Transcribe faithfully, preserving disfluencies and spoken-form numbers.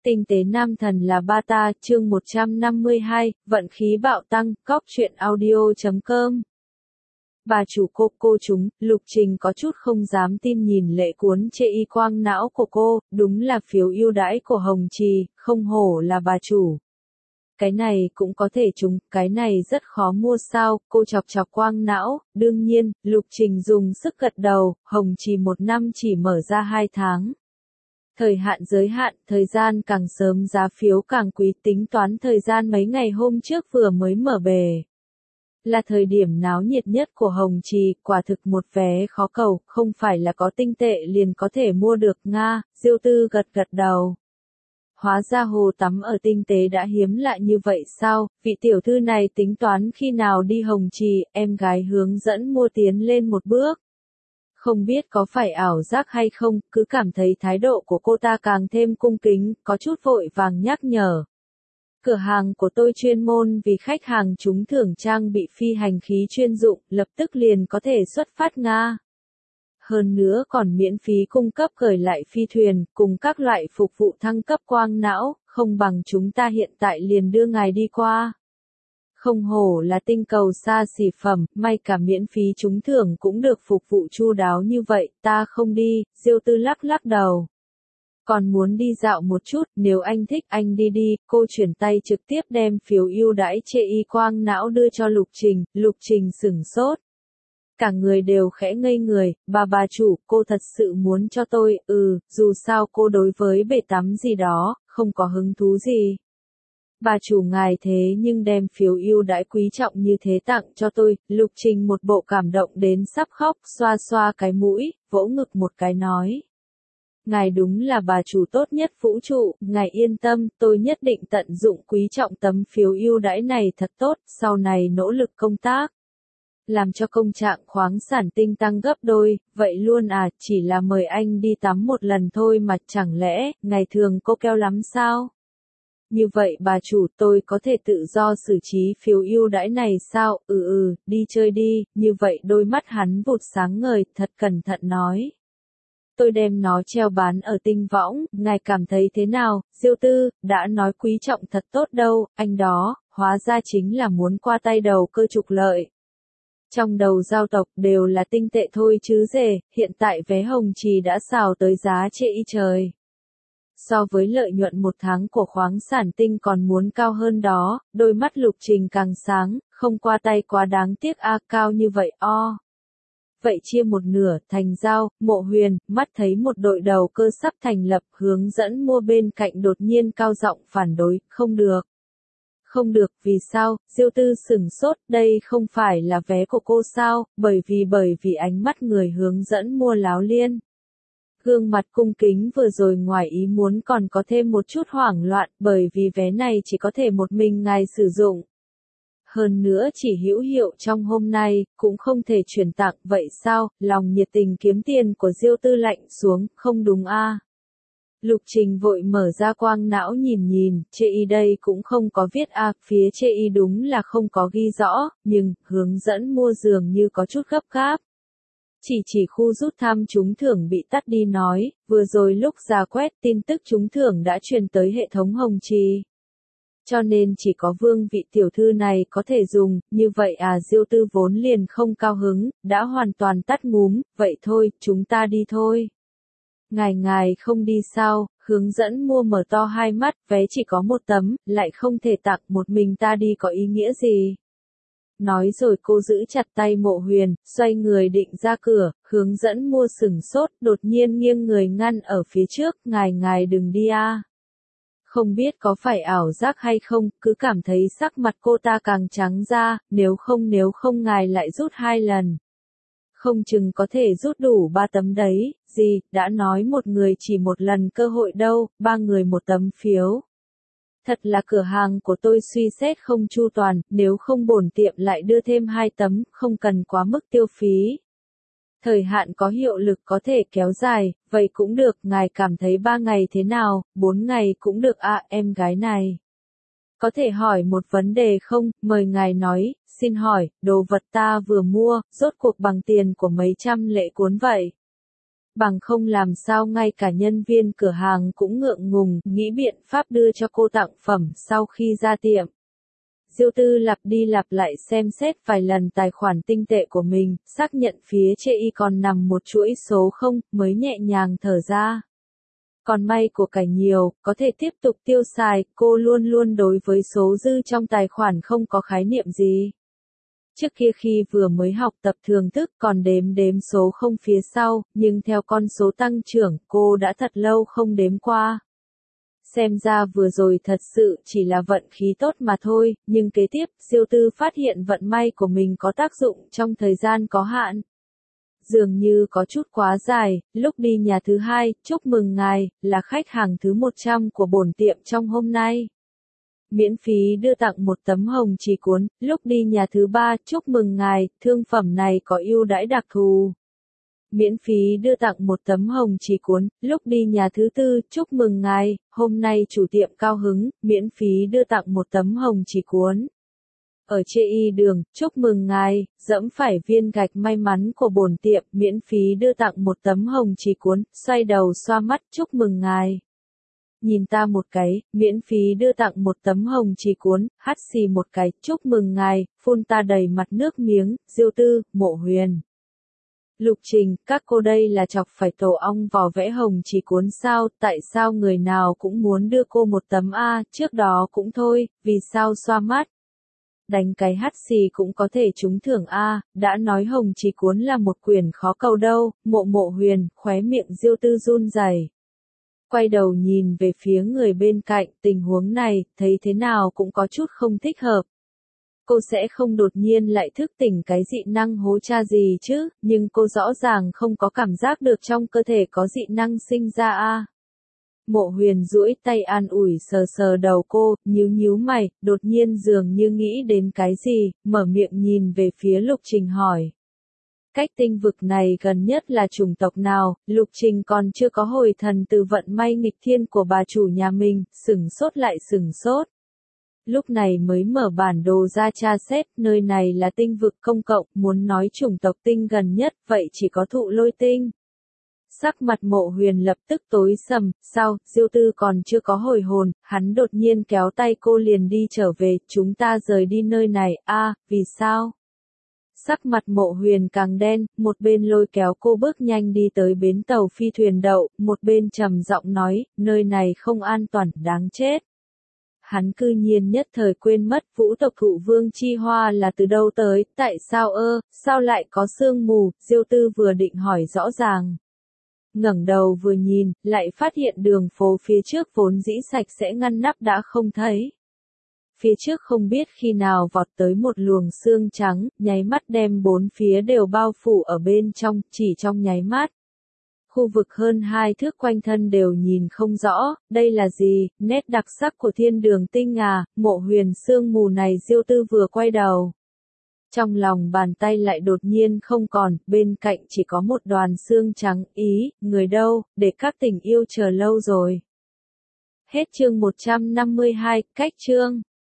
Tinh tế nam thần là ba ta, chương một trăm năm mươi hai, vận khí bạo tăng, cóc truyện audio chấm com. Bà chủ cô, cô chúng, Lục Trình có chút không dám tin nhìn lệ cuốn chê y quang não của cô, đúng là phiếu ưu đãi của Hồng Trì, không hổ là bà chủ. Cái này cũng có thể trúng, cái này rất khó mua sao, cô chọc chọc quang não, đương nhiên, Lục Trình dùng sức gật đầu, Hồng Trì một năm chỉ mở ra hai tháng. Thời hạn giới hạn, thời gian càng sớm giá phiếu càng quý, tính toán thời gian mấy ngày hôm trước vừa mới mở bề. Là thời điểm náo nhiệt nhất của Hồng Trì, quả thực một vé khó cầu, không phải là có tinh tệ liền có thể mua được Nga, Diêu Tư gật gật đầu. Hóa ra hồ tắm ở tinh tế đã hiếm lạ như vậy sao, vị tiểu thư này tính toán khi nào đi Hồng Trì, em gái hướng dẫn mua tiến lên một bước. Không biết có phải ảo giác hay không, cứ cảm thấy thái độ của cô ta càng thêm cung kính, có chút vội vàng nhắc nhở. Cửa hàng của tôi chuyên môn vì khách hàng trúng thưởng trang bị phi hành khí chuyên dụng, lập tức liền có thể xuất phát Nga. Hơn nữa còn miễn phí cung cấp khởi lại phi thuyền, cùng các loại phục vụ thăng cấp quang não, không bằng chúng ta hiện tại liền đưa ngài đi qua. Không hổ là tinh cầu xa xỉ phẩm, may cả miễn phí trúng thưởng cũng được phục vụ chu đáo như vậy, ta không đi, Diêu Tư lắc lắc đầu. Còn muốn đi dạo một chút, nếu anh thích anh đi đi, cô chuyển tay trực tiếp đem phiếu ưu đãi chê y quang não đưa cho Lục Trình, Lục Trình sửng sốt. Cả người đều khẽ ngây người, bà bà chủ, cô thật sự muốn cho tôi, ừ, dù sao cô đối với bể tắm gì đó, không có hứng thú gì. Bà chủ ngài thế nhưng đem phiếu ưu đãi quý trọng như thế tặng cho tôi, Lục Trình một bộ cảm động đến sắp khóc, xoa xoa cái mũi, vỗ ngực một cái nói. Ngài đúng là bà chủ tốt nhất vũ trụ, ngài yên tâm, tôi nhất định tận dụng quý trọng tấm phiếu ưu đãi này thật tốt, sau này nỗ lực công tác. Làm cho công trạng khoáng sản tinh tăng gấp đôi, vậy luôn à, chỉ là mời anh đi tắm một lần thôi mà chẳng lẽ, ngày thường cô keo lắm sao? Như vậy bà chủ tôi có thể tự do xử trí phiếu ưu đãi này sao, ừ ừ, đi chơi đi, như vậy đôi mắt hắn vụt sáng ngời, thật cẩn thận nói. Tôi đem nó treo bán ở tinh võng, ngài cảm thấy thế nào, Diêu Tư, đã nói quý trọng thật tốt đâu, anh đó, hóa ra chính là muốn qua tay đầu cơ trục lợi. Trong đầu giao tộc đều là tinh tệ thôi chứ rể, hiện tại vé Hồng Trì đã xào tới giá chê y trời. So với lợi nhuận một tháng của khoáng sản tinh còn muốn cao hơn đó, đôi mắt Lục Trình càng sáng, không qua tay quá đáng tiếc a cao như vậy o. Vậy chia một nửa, thành giao, Mộ Huyền, mắt thấy một đội đầu cơ sắp thành lập, hướng dẫn mua bên cạnh đột nhiên cao giọng phản đối, không được. Không được, vì sao, Diêu Tư sửng sốt, đây không phải là vé của cô sao, bởi vì bởi vì ánh mắt người hướng dẫn mua láo liên. Gương mặt cung kính vừa rồi ngoài ý muốn còn có thêm một chút hoảng loạn, bởi vì vé này chỉ có thể một mình ngài sử dụng. Hơn nữa chỉ hữu hiệu trong hôm nay, cũng không thể chuyển tặng, vậy sao, lòng nhiệt tình kiếm tiền của Diêu Tư lạnh xuống, không đúng a? À? Lục Trình vội mở ra quang não nhìn nhìn, chê y đây cũng không có viết a, à, phía chê y đúng là không có ghi rõ, nhưng, hướng dẫn mua dường như có chút gấp gáp. Chỉ chỉ khu rút thăm trúng thưởng bị tắt đi nói, vừa rồi lúc ra quét tin tức trúng thưởng đã truyền tới hệ thống Hồng Trì. Cho nên chỉ có vương vị tiểu thư này có thể dùng, như vậy à Diêu Tư vốn liền không cao hứng, đã hoàn toàn tắt ngúm, vậy thôi, chúng ta đi thôi. Ngài ngài không đi sao, hướng dẫn mua mở to hai mắt, vé chỉ có một tấm, lại không thể tặng một mình ta đi có ý nghĩa gì. Nói rồi cô giữ chặt tay Mộ Huyền, xoay người định ra cửa, hướng dẫn mua sửng sốt, đột nhiên nghiêng người ngăn ở phía trước, ngài ngài đừng đi a. À. Không biết có phải ảo giác hay không, cứ cảm thấy sắc mặt cô ta càng trắng ra, nếu không nếu không ngài lại rút hai lần. Không chừng có thể rút đủ ba tấm đấy, gì, đã nói một người chỉ một lần cơ hội đâu, ba người một tấm phiếu. Thật là cửa hàng của tôi suy xét không chu toàn, nếu không bổn tiệm lại đưa thêm hai tấm, không cần quá mức tiêu phí. Thời hạn có hiệu lực có thể kéo dài, vậy cũng được, ngài cảm thấy ba ngày thế nào, bốn ngày cũng được à, em gái này. Có thể hỏi một vấn đề không, mời ngài nói, xin hỏi, đồ vật ta vừa mua, rốt cuộc bằng tiền của mấy trăm lệ cuốn vậy. Bằng không làm sao ngay cả nhân viên cửa hàng cũng ngượng ngùng, nghĩ biện pháp đưa cho cô tặng phẩm sau khi ra tiệm. Diêu Tư lặp đi lặp lại xem xét vài lần tài khoản tinh tệ của mình, xác nhận phía trên y còn nằm một chuỗi số không, mới nhẹ nhàng thở ra. Còn may của cải nhiều, có thể tiếp tục tiêu xài, cô luôn luôn đối với số dư trong tài khoản không có khái niệm gì. Trước kia khi vừa mới học tập thường thức còn đếm đếm số không phía sau, nhưng theo con số tăng trưởng, cô đã thật lâu không đếm qua. Xem ra vừa rồi thật sự chỉ là vận khí tốt mà thôi, nhưng kế tiếp, Diêu Tư phát hiện vận may của mình có tác dụng trong thời gian có hạn. Dường như có chút quá dài, lúc đi nhà thứ hai, chúc mừng ngài, là khách hàng thứ một trăm của bổn tiệm trong hôm nay. Miễn phí đưa tặng một tấm hồng trì cuốn, lúc đi nhà thứ ba, chúc mừng ngài, thương phẩm này có ưu đãi đặc thù. Miễn phí đưa tặng một tấm hồng trì cuốn, lúc đi nhà thứ tư, chúc mừng ngài, hôm nay chủ tiệm cao hứng, miễn phí đưa tặng một tấm hồng trì cuốn. Ở chê y đường, chúc mừng ngài, dẫm phải viên gạch may mắn của bổn tiệm, miễn phí đưa tặng một tấm hồng trì cuốn, xoay đầu xoa mắt, chúc mừng ngài. Nhìn ta một cái, miễn phí đưa tặng một tấm hồng trì cuốn, hắt xì một cái, chúc mừng ngài, phun ta đầy mặt nước miếng, Diêu Tư, Mộ Huyền. Lục Trình, các cô đây là chọc phải tổ ong vò vẽ hồng trì cuốn sao, tại sao người nào cũng muốn đưa cô một tấm A, trước đó cũng thôi, vì sao xoa mắt. Đánh cái hắt xì cũng có thể trúng thưởng A, đã nói hồng trì cuốn là một quyển khó cầu đâu, Mộ Mộ Huyền, khóe miệng Diêu Tư run rẩy. Quay đầu nhìn về phía người bên cạnh, tình huống này, thấy thế nào cũng có chút không thích hợp. Cô sẽ không đột nhiên lại thức tỉnh cái dị năng hố cha gì chứ, nhưng cô rõ ràng không có cảm giác được trong cơ thể có dị năng sinh ra a. Mộ Huyền duỗi tay an ủi sờ sờ đầu cô, nhíu nhíu mày, đột nhiên dường như nghĩ đến cái gì, mở miệng nhìn về phía Lục Trình hỏi. Cách tinh vực này gần nhất là chủng tộc nào, Lục Trình còn chưa có hồi thần từ vận may nghịch thiên của bà chủ nhà mình, sửng sốt lại sửng sốt. Lúc này mới mở bản đồ ra tra xét, nơi này là tinh vực công cộng, muốn nói chủng tộc tinh gần nhất, vậy chỉ có Thụ Lôi tinh. Sắc mặt Mộ Huyền lập tức tối sầm, sao, Diêu Tư còn chưa có hồi hồn, hắn đột nhiên kéo tay cô liền đi trở về, chúng ta rời đi nơi này, a, vì sao? Sắc mặt Mộ Huyền càng đen, một bên lôi kéo cô bước nhanh đi tới bến tàu phi thuyền đậu, một bên trầm giọng nói, nơi này không an toàn, đáng chết. Hắn cư nhiên nhất thời quên mất vũ tộc Thụ Vương Chi Hoa là từ đâu tới, tại sao ơ, sao lại có sương mù, Diêu Tư vừa định hỏi rõ ràng. Ngẩng đầu vừa nhìn, lại phát hiện đường phố phía trước vốn dĩ sạch sẽ ngăn nắp đã không thấy. Phía trước không biết khi nào vọt tới một luồng sương trắng, nháy mắt đem bốn phía đều bao phủ ở bên trong, chỉ trong nháy mắt. Khu vực hơn hai thước quanh thân đều nhìn không rõ, đây là gì, nét đặc sắc của thiên đường tinh à, Mộ Huyền sương mù này Diêu Tư vừa quay đầu. Trong lòng bàn tay lại đột nhiên không còn, bên cạnh chỉ có một đoàn sương trắng, ý, người đâu, để các tình yêu chờ lâu rồi. Hết chương một trăm năm mươi hai, cách chương.